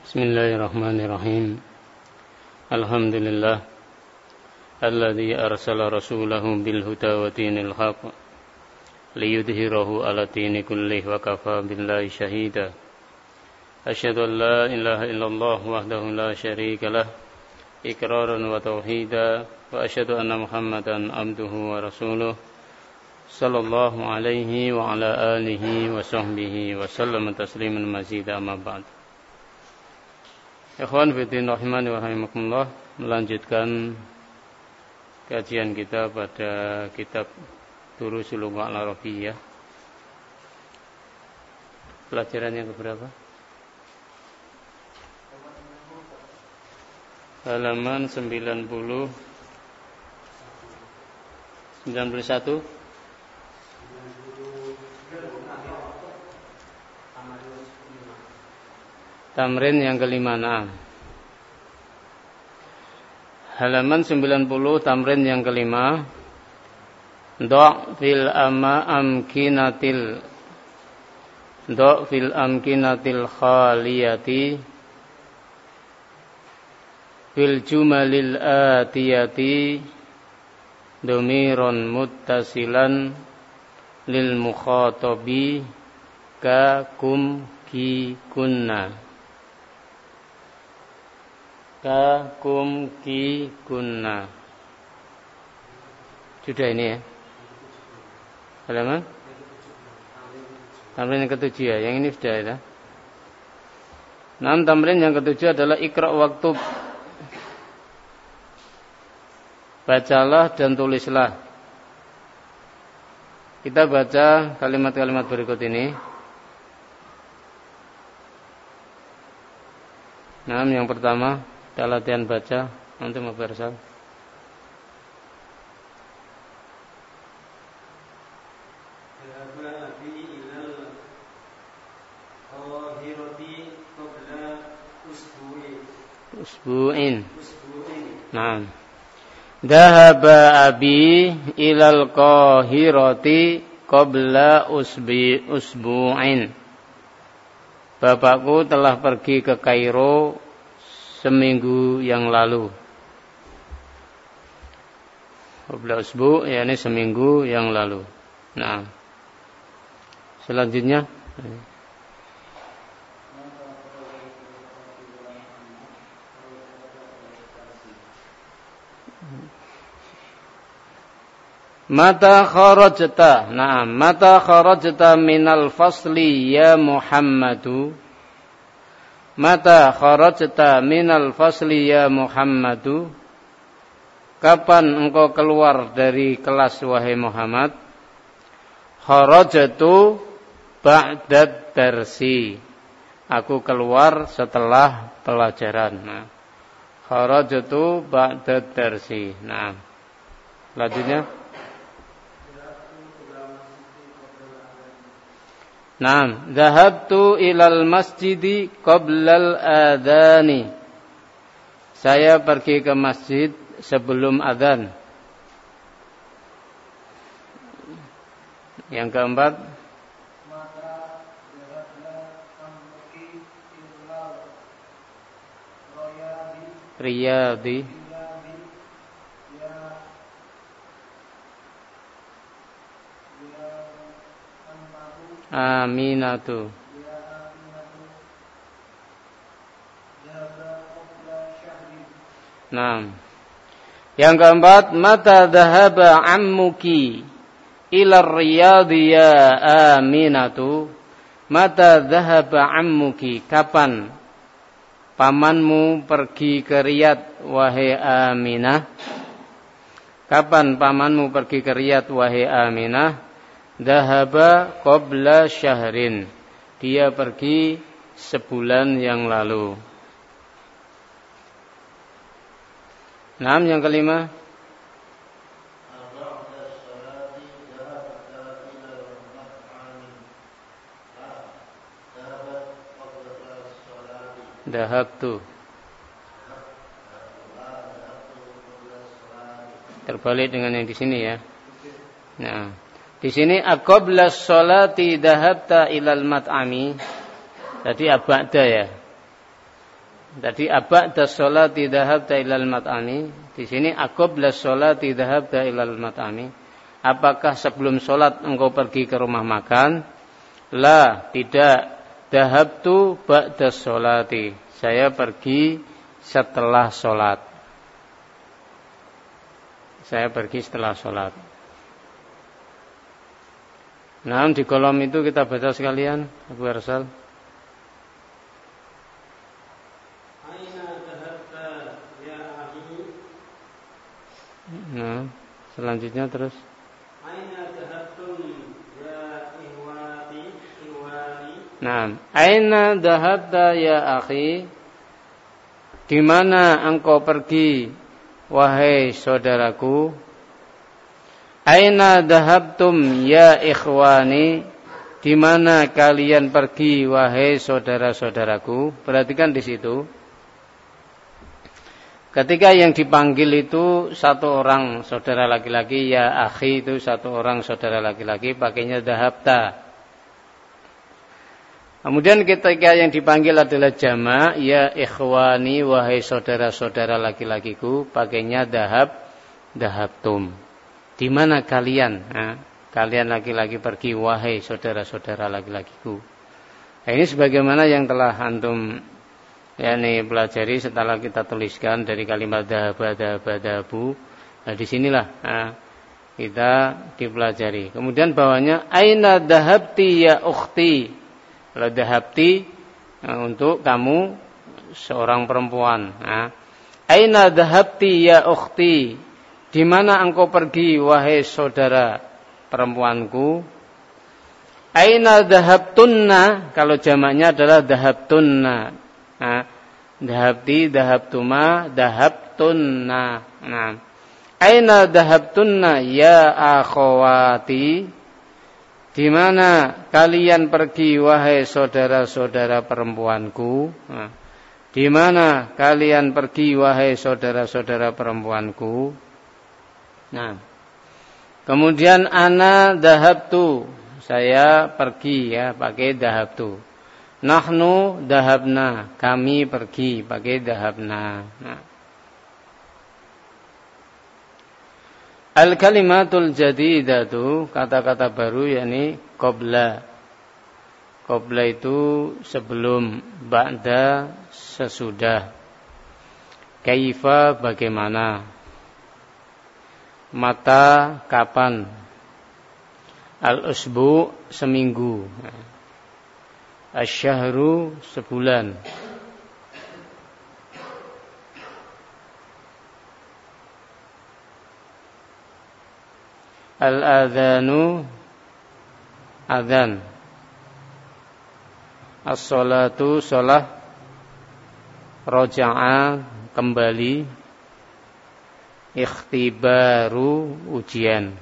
Bismillahirrahmanirrahim. Alhamdulillah alladzi arsala rasulahu bil huda wa dinil haqq liyudhhirahu 'ala dini kullih wa kafa billahi shahida. Asyhadu an la ilaha illallah wahdahu la syarika lah iqraran wa tauhida wa asyhadu anna Muhammadan abduhu wa rasuluh sallallahu alaihi wa ala alihi wa sahbihi wa sallam tasliman mazida amma ba'd. Ikhwan fillah rahimani wa rahimakumullah, melanjutkan kajian kita pada kitab Durusul Lughah Al-Arabiyyah. Pelajaran yang keberapa? Halaman 91. Tamrin yang kelima, halaman 90, tamrin yang kelima. Do' fil amkinatil khaliyati fil jumalil atiyati domiron muttasilan lil mukhatabi ka kum ki kunna. Kakum ki kunna. Sudah ini ya. Halaman tamrin yang ketujuh ya. Yang ini sudah ya. Tamrin yang ketujuh adalah ikra waktu. Bacalah dan tulislah. Kita baca kalimat-kalimat berikut ini. Yang pertama, kita latihan baca. Nanti mau bersal. Usbu'in. Naam. Dhahaba abi ilal Qahirati qabla usbu'in. Bapakku telah pergi ke Kairo seminggu yang lalu. Qabla usbu', yakni seminggu yang lalu. Nah, selanjutnya Mata kharajta. Naam, mata kharajta minal fasli ya Muhammadu. Mata kharajta minal fasli ya Muhammadu. Kapan engkau keluar dari kelas wahai Muhammad? Kharajtu ba'dad darsi. Aku keluar setelah pelajaran. Nah, kharajtu ba'dad darsi. Nah, selanjutnya Naam, dhahabtu ilal masjidi qablal adhani. Saya pergi ke masjid sebelum adzan. Yang keempat, Riyadi. Aminatu. Nah, yang keempat, mata dhahaba ammuki ila riyadhi ya Aminatu. Mata dhahaba ammuki, kapan pamanmu pergi ke Riyadh wahai Aminah? Kapan pamanmu pergi ke Riyadh wahai Aminah? Dhahaba qabla syahrin. Dia pergi sebulan yang lalu. Yang kelima. Dhahabtu. Terbalik dengan yang di sini ya. Nah, di sini aqabla sholati dhahabta ilal mat'ami. Tadi abada ya. Tadi aba'da sholati dhahabta ilal mat'ami. Di sini aqobla sholati dhahabta ilal mat'ami. Apakah sebelum sholat engkau pergi ke rumah makan? La, tidak. Dhahabtu ba'da sholati. Saya pergi setelah sholat. Saya pergi setelah sholat. Nah, di kolom itu kita baca sekalian, Abu Arsal. Nah, selanjutnya terus. Nah, aina dhahabta ya akhi? Di mana engkau pergi wahai saudaraku? Aina dhahabtum ya ikhwani? Di mana kalian pergi wahai saudara-saudaraku? Perhatikan di situ. Ketika yang dipanggil itu satu orang saudara laki-laki, ya akhi itu satu orang saudara laki-laki, pakainya dhahabta. Kemudian ketika yang dipanggil adalah jama', ya ikhwani wahai saudara-saudara laki-lakiku, pakainya dhahabtum. Di mana kalian? Nah, kalian laki-laki pergi wahai saudara-saudara laki-lakiku. Nah, ini sebagaimana yang telah antum pelajari setelah kita tuliskan dari kalimat dhahabu. Nah, disinilah kita dipelajari. Kemudian bawahnya aina dhahabti ya ukhti. Kalau dhahabti untuk kamu seorang perempuan. Aina dhahabti ya ukhti? Di mana engkau pergi wahai saudara perempuanku? Aina dhahabtunna? Kalau jamaknya adalah dhahabtunna. Dhahabti, dhahabtuma, dhahabtunna. Nah, aina dhahabtunna ya akhawati? Di mana kalian pergi wahai saudara-saudara perempuanku? Nah, di mana kalian pergi wahai saudara-saudara perempuanku? Nah, kemudian ana dhahabtu, saya pergi ya pakai dhahabtu. Nahnu dhahabna, kami pergi pakai dhahabna. Nah. Al-kalimatul jadidatu, kata-kata baru yakni qabla. Qabla itu sebelum, ba'da sesudah. Kaifa bagaimana? Mata kapan? Al-usbu seminggu. Asy-syahru sebulan. Al-adhanu adhan. As-salatu salah. Roja'a kembali. Ikhtibaru ujian.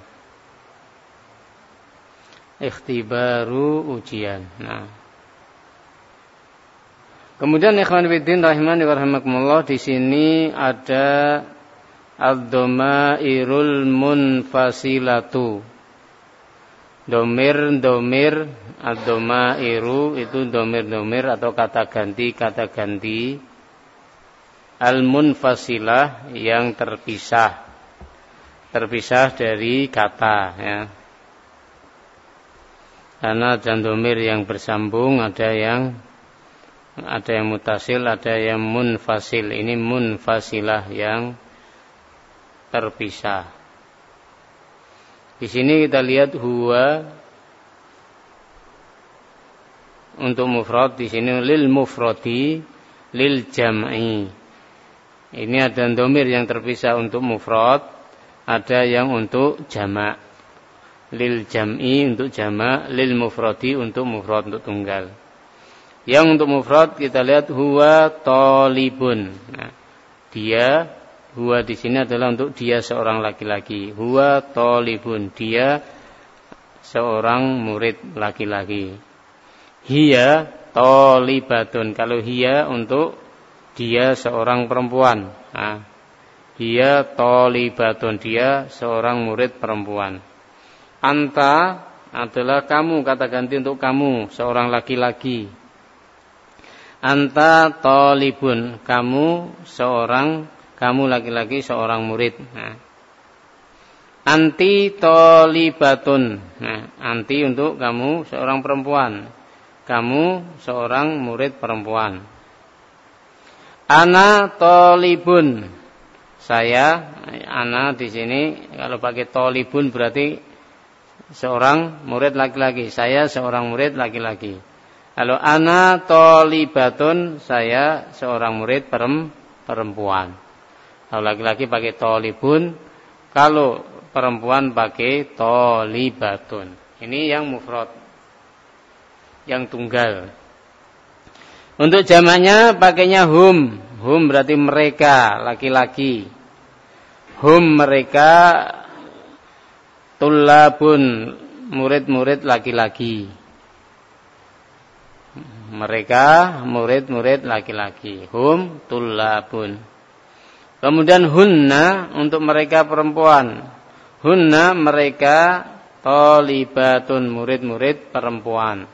Ikhtibaru ujian. Nah. Kemudian ikhwan fillah rahimani wa rahimakumullah, di sini ada ad-dhamairul munfasilatu. Domir ad-dhamairu itu domir atau kata ganti al-munfasilah yang terpisah dari kata ya. Karena ada domir yang bersambung, ada yang mutasil, ada yang munfasil. Ini munfasilah yang terpisah. Di sini kita lihat huwa untuk mufrad, di sini lil mufradi, lil jam'i. Ini ada dhamir yang terpisah untuk mufrad, ada yang untuk jamak. Lil jam'i untuk jamak, lil mufradi untuk mufrad, untuk tunggal. Yang untuk mufrad kita lihat huwa talibun. Nah, dia, huwa di sini adalah untuk dia seorang laki-laki. Huwa talibun, dia seorang murid laki-laki. Hiya talibatun, kalau hiya untuk dia seorang perempuan. Nah, hiya talibatun, dia seorang murid perempuan. Anta adalah kamu, kata ganti untuk kamu seorang laki-laki. Anta talibun, kamu laki-laki seorang murid. Nah. Anti talibatun. Nah, anti untuk kamu seorang perempuan. Kamu seorang murid perempuan. Ana talibun. Saya, ana di sini kalau pakai talibun berarti seorang murid laki-laki. Saya seorang murid laki-laki. Kalau ana talibatun, saya seorang murid perempuan. Kalau laki-laki pakai talibun, kalau perempuan pakai talibatun. Ini yang mufrad, yang tunggal. Untuk jamaknya pakainya hum. Hum berarti mereka, laki-laki. Hum mereka, tullabun, murid-murid laki-laki. Mereka murid-murid laki-laki. Hum tullabun. Kemudian hunna untuk mereka perempuan. Hunna mereka thalibatun, murid-murid perempuan.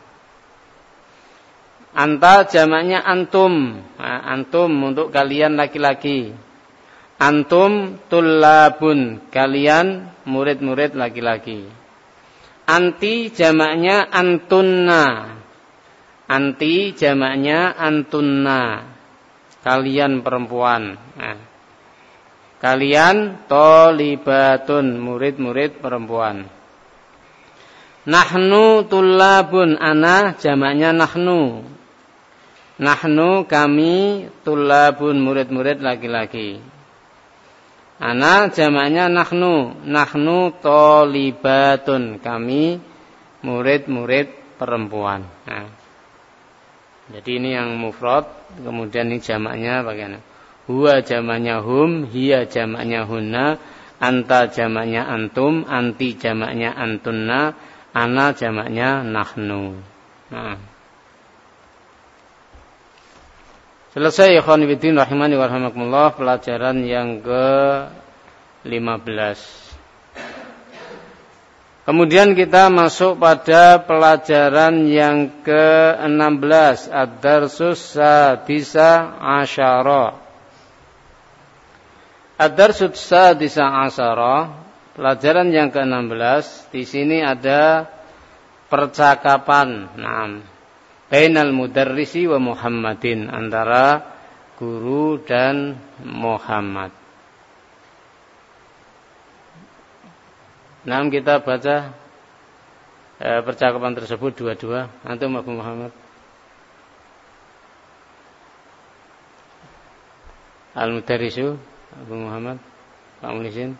Anta jamaknya antum. Nah, antum untuk kalian laki-laki. Antum tullabun, kalian murid-murid laki-laki. Anti jamaknya antunna. Anti jamaknya antunna, kalian perempuan. Nah, kalian thalibatun, murid-murid perempuan. Nahnu tullabun, ana jamaknya nahnu. Nahnu kami, tullabun murid-murid laki-laki. Ana jamaknya nahnu. Nahnu thalibatun, kami murid-murid perempuan. Nah, jadi ini yang mufrad, kemudian ini jamaknya bagaimana? Huwa jamaknya hum, hiya jamaknya hunna, anta jamaknya antum, anti jamaknya antunna, ana jamaknya nahnu. Nah. Selesai ikhwan fillah rahimani wa rahimakumullah, pelajaran yang ke-15. Kemudian kita masuk pada pelajaran yang ke-16, ad-darsus sadisa asyara. Ad-darsus sadisa asyara, pelajaran yang ke-16, di sini ada percakapan, bainal mudarrisi wa Muhammadin, antara guru dan Muhammad. Nah, kita baca percakapan tersebut dua-dua. Antum Abu Muhammad. Al-Mudarrisu Abu Muhammad, Pak Mulisin.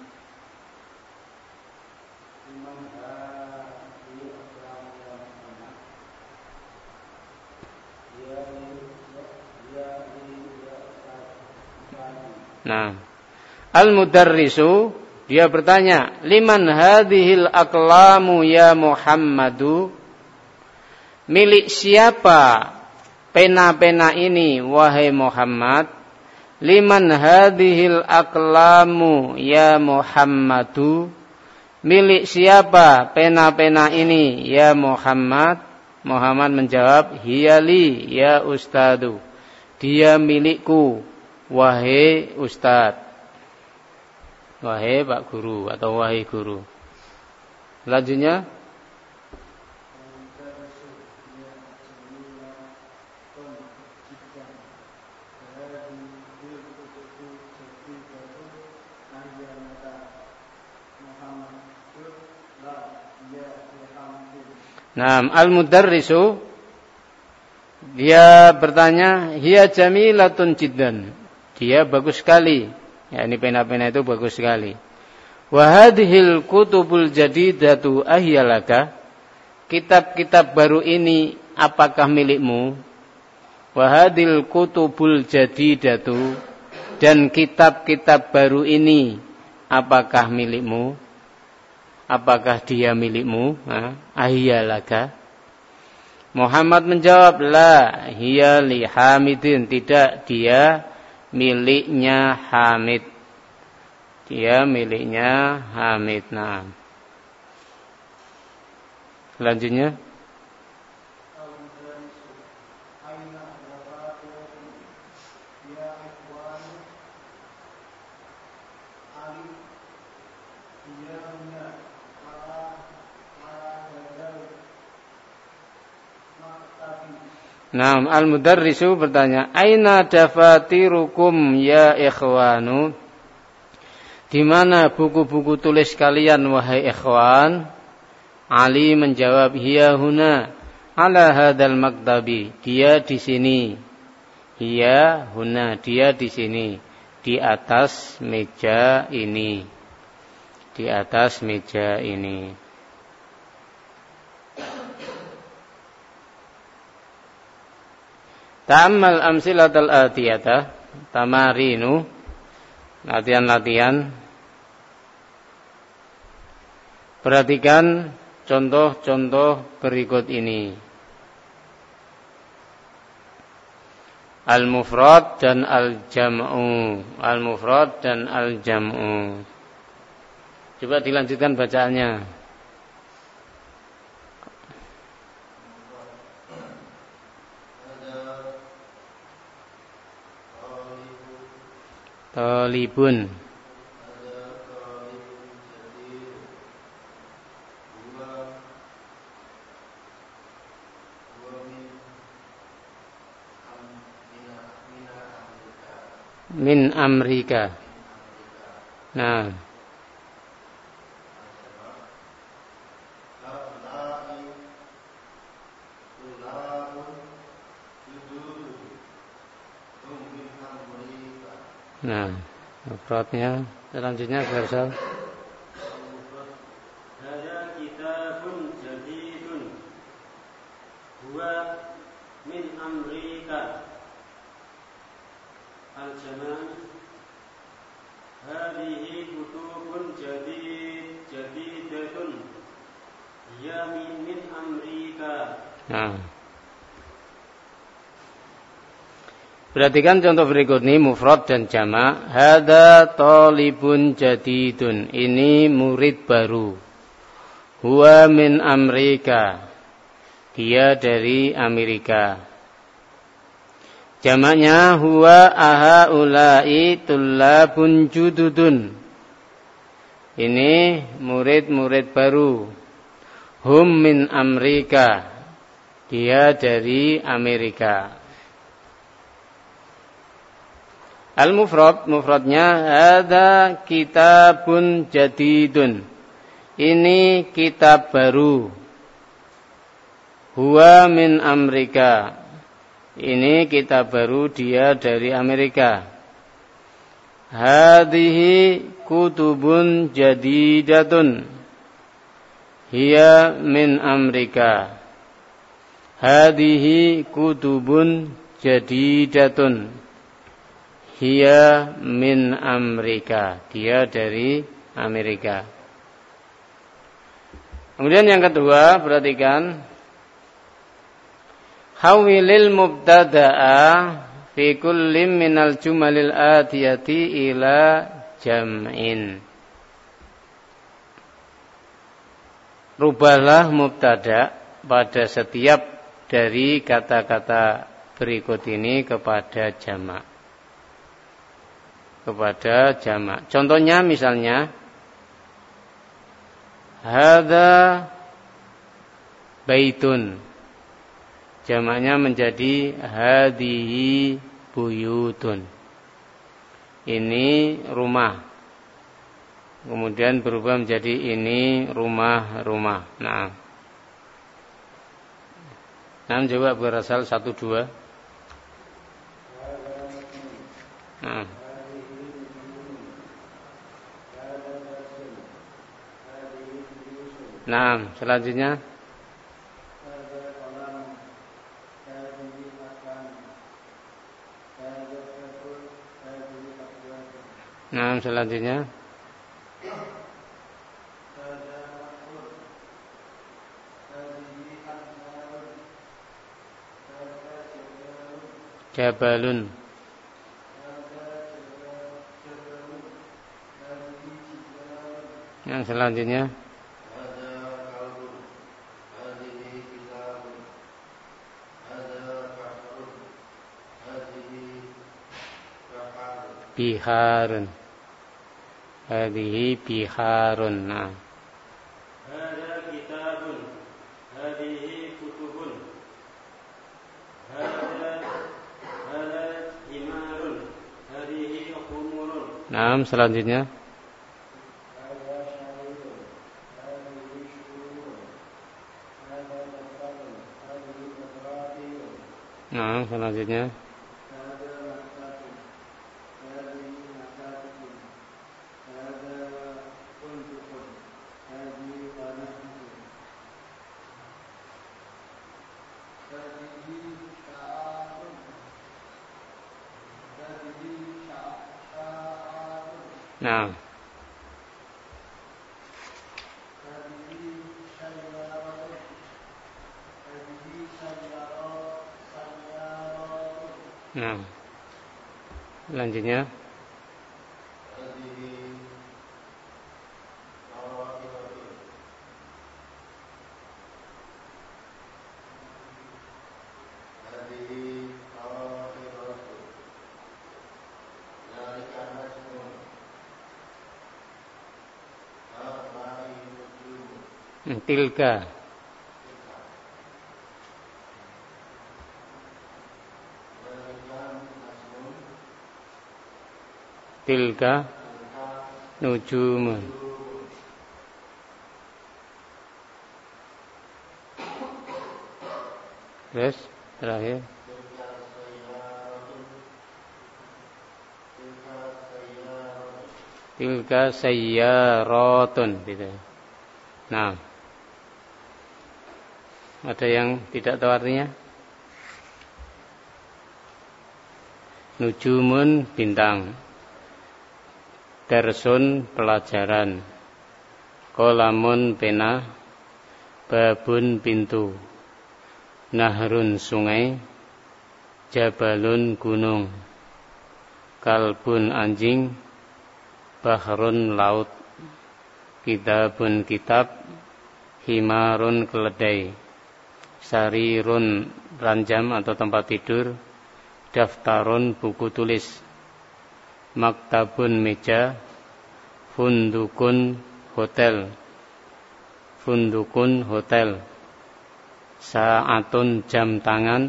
Nah, Al-Mudarrisu dia bertanya, liman hadhil aqlamu ya Muhammadu? Milik siapa pena-pena ini wahai Muhammad? Liman hadhil aqlamu ya Muhammadu? Milik siapa pena-pena ini ya Muhammad? Muhammad menjawab, hiyali ya ustadu. Dia milikku wahai ustad. Wahai Pak Guru atau wahai guru. Selanjutnya Nah, al-mudarrisu dia bertanya, hiya jamilatun jiddan. Dia bagus sekali. Ya, ini pena-pena itu bagus sekali. Wa hadhil kutubul jadidatu ahyalaka? Kitab-kitab baru ini apakah milikmu? Wa hadhil kutubul jadidatu, dan kitab-kitab baru ini apakah milikmu? Apakah dia milikmu? Ahyalaka? Muhammad menjawab, la hiya li Hamidin, tidak, dia miliknya Hamid. Dia miliknya Hamid. Nah. Selanjutnya Nah, al-mudarrisu bertanya, aina dafatirukum ya ikhwanu? Di mana buku-buku tulis kalian wahai ikhwan? Ali menjawab, hiya huna ala hadzal maktabi. Dia di sini. Hiya huna, dia di sini. Di atas meja ini. Di atas meja ini. Ta'ammal amsilatal atiyata, tamarinu, latihan-latihan. Perhatikan contoh-contoh berikut ini. Al-mufrad dan al-jam'u. Al-mufrad dan al-jam'u. Coba dilanjutkan bacaannya. Talibun. Min Amerika. Nah. Nah, mufradnya selanjutnya bersal. Hada kitabun jadidun. Huwa min Amerika. Al-jaman. Hadihi kutubun jadidatun. Hiya min Amerika. Nah. Perhatikan contoh berikut ini, mufrad dan jamak. Hada talibun jadidun. Ini murid baru. Huwa min Amerika. Dia dari Amerika. Jamaknya huwa ahaulai tullabun jududun. Ini murid-murid baru. Hum min Amerika. Dia dari Amerika. Al-mufrad, mufradnya ada kitabun jadidun. Ini kitab baru. Huwa min Amerika. Ini kitab baru, dia dari Amerika. Hadihi kutubun jadidatun. Hiya min Amerika. Hadihi kutubun jadidatun. Hiya min Amerika. Dia dari Amerika. Kemudian yang kedua, perhatikan. Hawilil mubtada'a fi kullim minal jumalil atiyati ila jam'in. Rubahlah mubtada' pada setiap dari kata-kata berikut ini kepada jamak. Kepada jamak. Contohnya misalnya hadza baitun. Jamaknya menjadi hadhihi buyutun. Ini rumah. Kemudian berubah menjadi ini rumah-rumah. Nah, coba berasal 1 2. Nah. Nah, selanjutnya. Nah, selanjutnya. Jabalun. Yang selanjutnya. Biharun. Hadihi biharun. Nah. Hada kitabun. Hadihi kutubun. Hada Nah, selanjutnya. Nah, selanjutnya. Nah, nah, selanjutnya. Tilka. Tilka nujumun. Terus terakhir. Tilka sayyaratun gitu. Nah, ada yang tidak tahu artinya? Nujumun bintang, darsun pelajaran, kolamun pena, babun pintu, nahrun sungai, jabalun gunung, kalbun anjing, bahrun laut, kitabun kitab, himarun keledai, sarirun ranjam atau tempat tidur, daftarun buku tulis, maktabun meja, fundukun hotel, saatun jam tangan,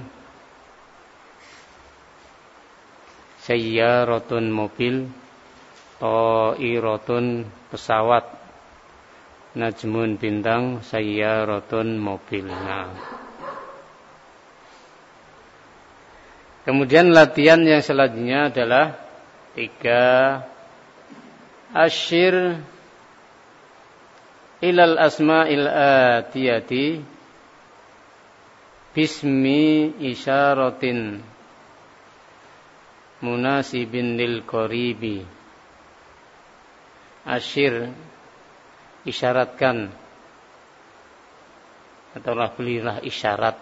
sayyaratun mobil, ta'iratun pesawat, najmun bintang, sayyaratun mobil. Nah, kemudian latihan yang selanjutnya adalah 3 asyir ilal asma'il atiyati bismi isyaratin munasibin lil qaribi. Asyir, isyaratkan, ataulah berilah isyarat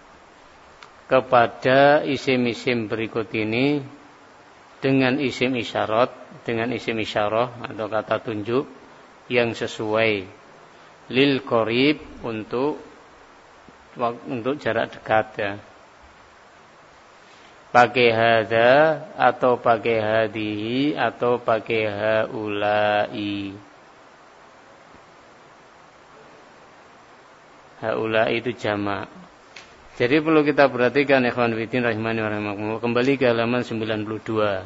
kepada isim-isim berikut ini dengan isim isyarat, dengan isim isyarah atau kata tunjuk yang sesuai, lil qarib untuk jarak dekat ya. Pakai hada atau pakai hadihi atau pakai haulai. Haulai itu jamak. Jadi perlu kita perhatikan ikhwan fillah rahimani wa rahimakumullah. Kembali ke halaman 92.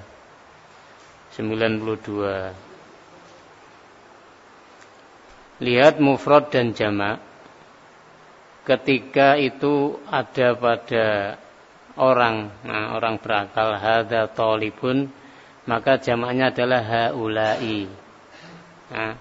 Lihat mufrad dan jamak. Ketika itu ada pada orang, nah, orang berakal, hadza talibun, maka jamaknya adalah haulai. Nah,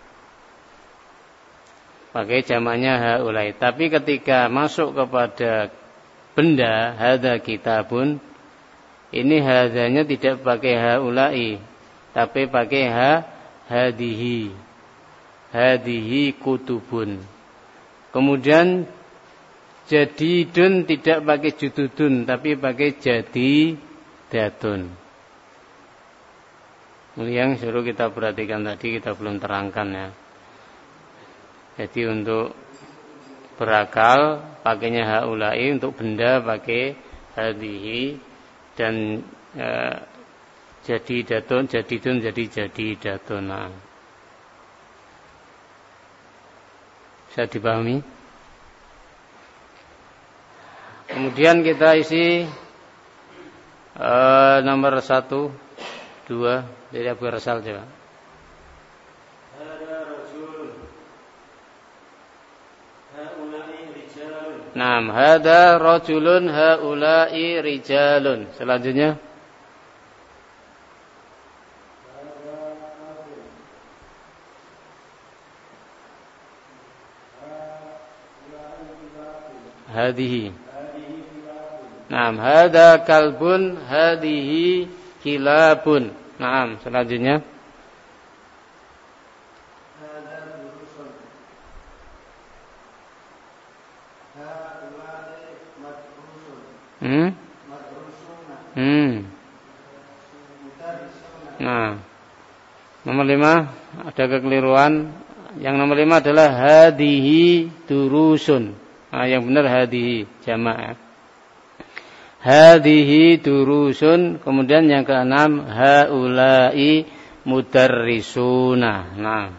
pakai jamaknya haulai. Tapi ketika masuk kepada benda, hadza kitabun, ini hadzanya tidak pakai haulai, tapi pakai hadihi. Hadihi kutubun. Kemudian jadidun tidak pakai jududun, tapi pakai jadidatun. Yang suruh kita perhatikan tadi kita belum terangkan ya. Jadi untuk berakal pakainya haulai, untuk benda pakai hadihi, dan jadidatun, jadidun jadi jadidatun. Nah, bisa dipahami? Kemudian kita isi nomor 1 2 dari Abu Rasal coba. Hada rajulun. Haula'i rijalun. Naam, hada rajulun haula'i rijalun. Selanjutnya hadihi. Naam, hada kalbun hadihi kilabun. Naam, selanjutnya Hada durusun. Haula'i madrusun. Madrusuna. Mudarrisuna. Nah, nomor 5 ada kekeliruan. Yang nomor 5 adalah hadihi durusun. Nah, yang benar hadihi jamak ya. Hadihi durusun. Kemudian yang ke-6 haula'i mudarrisuna. Nah,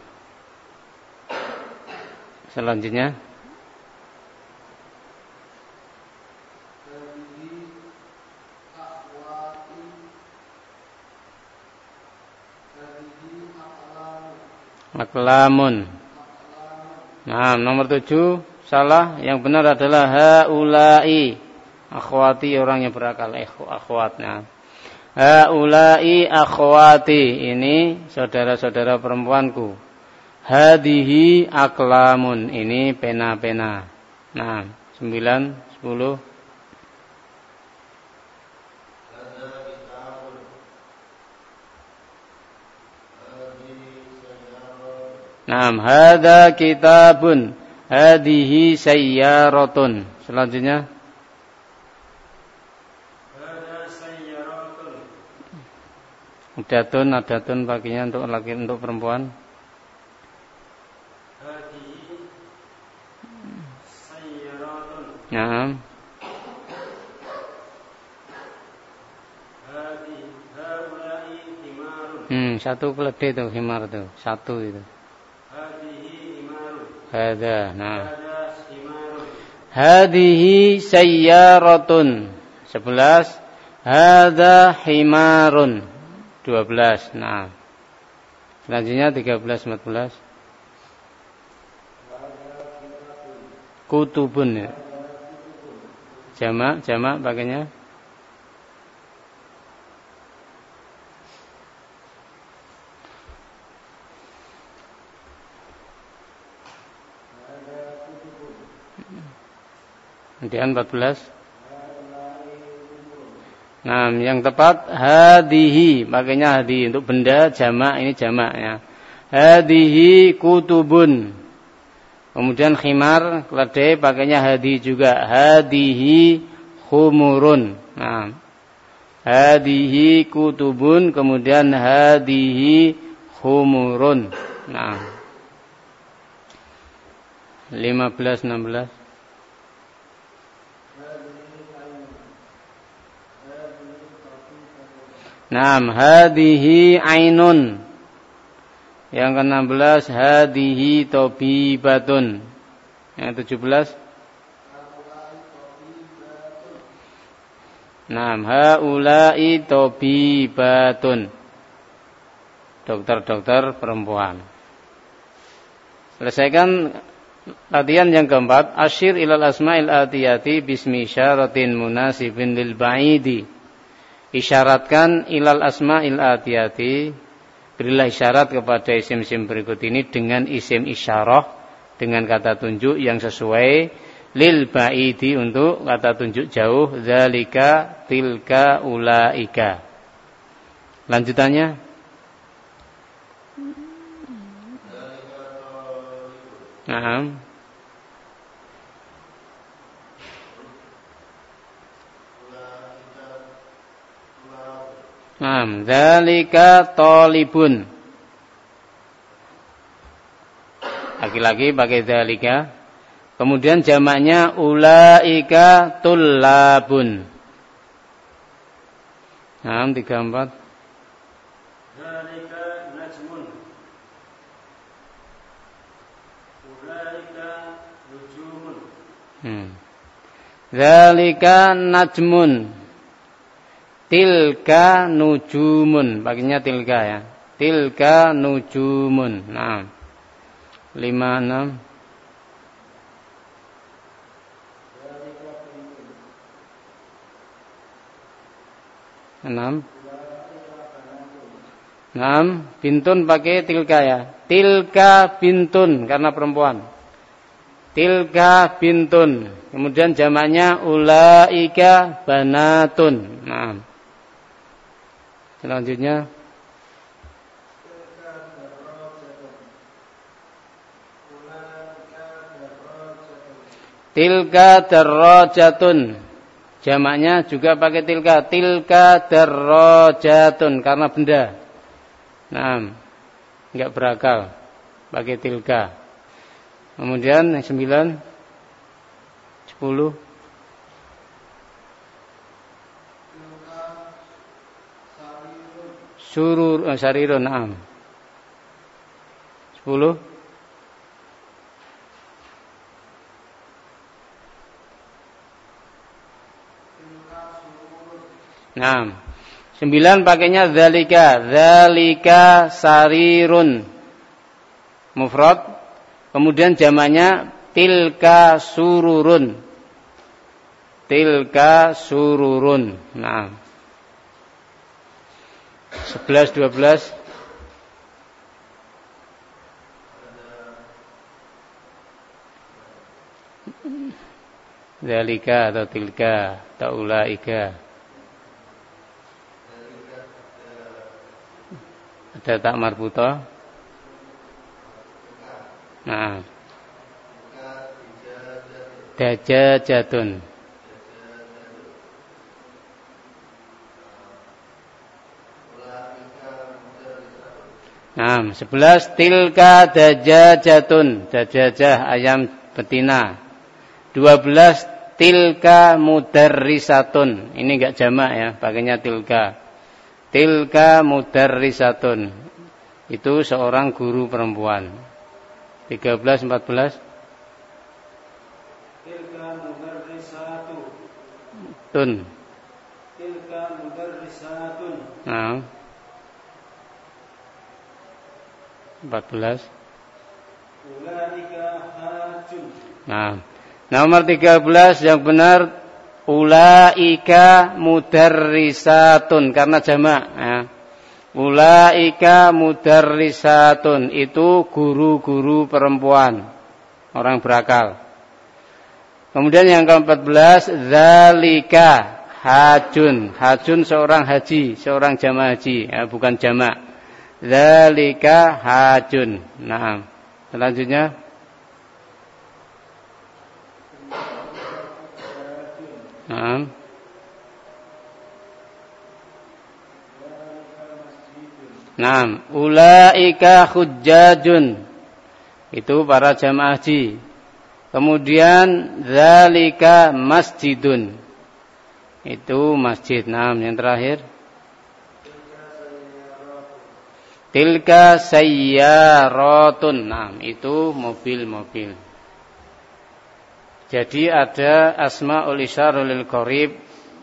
selanjutnya aklamun. Nah, nomor 7 salah. Yang benar adalah haula'i akhwati, orang yang berakal, akhwatnya. Haula'i akhwati, ini saudara-saudara perempuanku. Hadihi aklamun, ini pena-pena. Nah, 9, 10. Naam, hada kitabun, hadihi sayyaratun. Selanjutnya Hada sayyaratun. adatun paginya untuk laki, untuk perempuan. Hadihi sayyaratun. Naam. Haula'i himarun. Satu keledai itu himar itu, satu itu. Hadihi himarun. Hada, nah. Hada himarun. Hadihi sayyaratun. 11. Hada himarun. 12. Nah. Selanjutnya 13, 14. Kutubun ya. Jamak pakainya. Kemudian 14. Nah, yang tepat hadihi, makanya hadihi untuk benda jamak, ini jamaknya. Hadihi kutubun. Kemudian khimar, keledai pakainya hadihi juga. Hadihi khumurun. Nah, hadihi kutubun, kemudian hadihi khumurun. Nah, 15, 16. Naam, hadihi ainun. Yang ke-16 hadihi tabibatun. Yang 17 Naam, haula'i tabibatun. Dokter-dokter perempuan. Selesaikan latihan yang keempat. Asyir ilal asma'il atiyati bismi isyaratin munasibin lil ba'idi. Isyaratkan ilal asma'il atiyati, berilah isyarat kepada isim-isim berikut ini dengan isim isyarah, dengan kata tunjuk yang sesuai, lil ba'idi untuk kata tunjuk jauh, zalika, tilka, ulaika. Lanjutannya Naam. Naam, zalika talibun. Laki-laki pakai zalika. Kemudian jamaknya ulaika tullabun. Naam, 34. Zalika najmun. Ulaika nujumun. Zalika najmun. Tilka nujumun, pakainya tilka ya. Tilka nujumun. Nah. 5, 6. 6. 6. Bintun pakai tilka ya. Tilka bintun karena perempuan. Tilka bintun. Kemudian jamaknya ulaika banatun. Nah. Selanjutnya tilka darajatun. Jamaknya juga pakai tilka. Tilka darajatun karena benda. Nah, enggak berakal. Pakai tilka. Kemudian yang 9, 10. Sarirun. Nah. 10. Nah, 9 pakainya dzalika. Dzalika sarirun. Mufrad. Kemudian jamaknya tilka sururun. Tilka sururun. Nah. 11, 12. Dzalika atau tilka atau ulaika. Ada tak marbuta? Nah. Dajajatun. Nah, 11 tilka dajajatun. Dajajah ayam betina. 12 tilka mudarrisatun. Ini enggak jamak ya, pakainya tilka. Tilka mudarrisatun. Itu seorang guru perempuan. 13, 14. Tilka mudarrisatun. Tun. Tilka mudarrisatun. Nah. 14. Ulaika hajun. Nah. Nomor 13 yang benar ulaika mudarrisatun karena jamak ya. Ulaika mudarrisatun itu guru-guru perempuan, orang berakal. Kemudian yang ke-14 zalika hajun. Hajun seorang haji, seorang jamaah haji ya, bukan jamak. Zalika hajun. Nah, selanjutnya Naam, ulaika hujjajun. Itu para jamaah haji. Kemudian zalika masjidun. Itu masjid. Naam, yang terakhir. Tilka sayyaratun. Naam, itu mobil-mobil. Jadi ada asmaul isyarah lil qarib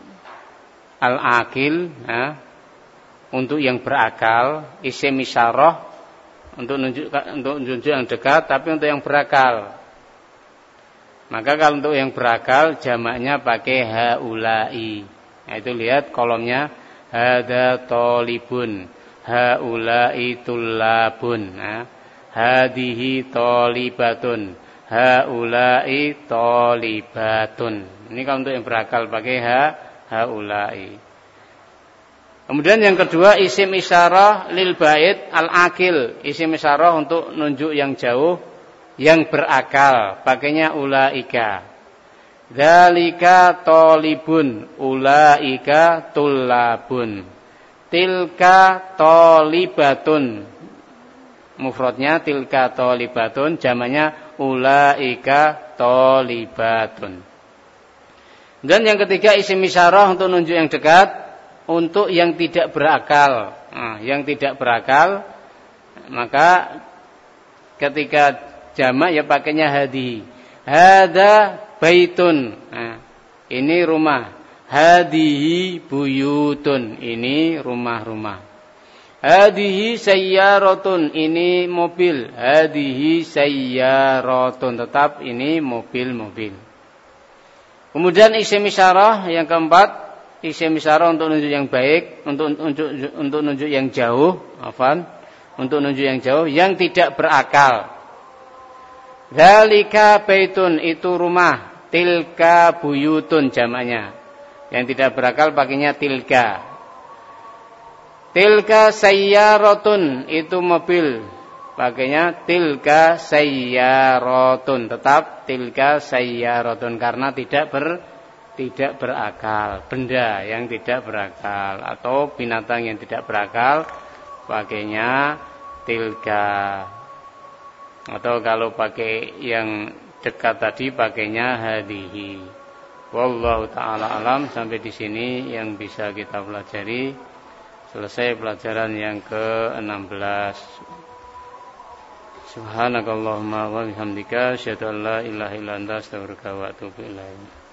al-aqil ya, untuk yang berakal, isim isyarah untuk menunjuk yang dekat, tapi untuk yang berakal. Maka kalau untuk yang berakal jamaknya pakai haulai. Nah, itu lihat kolomnya hada tolibun, haulai tullabun, nah, hadihi tolibatun, haulai tolibatun. Ini kalau untuk yang berakal pakai haulai. Kemudian yang kedua isim isyarah lil bait al-aqil. Isim isyarah untuk nunjuk yang jauh, yang berakal, pakainya ulaika. Dzalika tolibun, ulaika tullabun. Tilka tolibatun. Mufradnya tilka tolibatun, jamaknya ulaika tolibatun. Dan yang ketiga isim isyarah untuk nunjuk yang dekat, untuk yang tidak berakal. Nah, yang tidak berakal maka ketika jamak ya pakainya hadi. Hada baitun. Nah, ini rumah. Hadihi buyutun, ini rumah-rumah. Hadihi sayyaratun, ini mobil. Hadihi sayyaratun, tetap ini mobil-mobil. Kemudian isim isyarah yang keempat, isim isyarah untuk nunjuk yang baik, untuk nunjuk yang jauh, untuk nunjuk yang jauh, yang tidak berakal. Dzalika baitun, itu rumah. Tilka buyutun jamaknya. Yang tidak berakal pakainya tilka. Tilka sayyaratun, itu mobil. Pakainya tilka sayyaratun, tetap tilka sayyaratun karena tidak berakal, benda yang tidak berakal atau binatang yang tidak berakal pakainya tilka. Atau kalau pakai yang dekat tadi pakainya hadihi. Wallahu ta'ala alam. Sampai di sini yang bisa kita pelajari. Selesai pelajaran yang ke-16. Subhanakallahumma wa bihamdika asyhadu an la ilaha illa anta astaghfiruka wa atubu ilaik.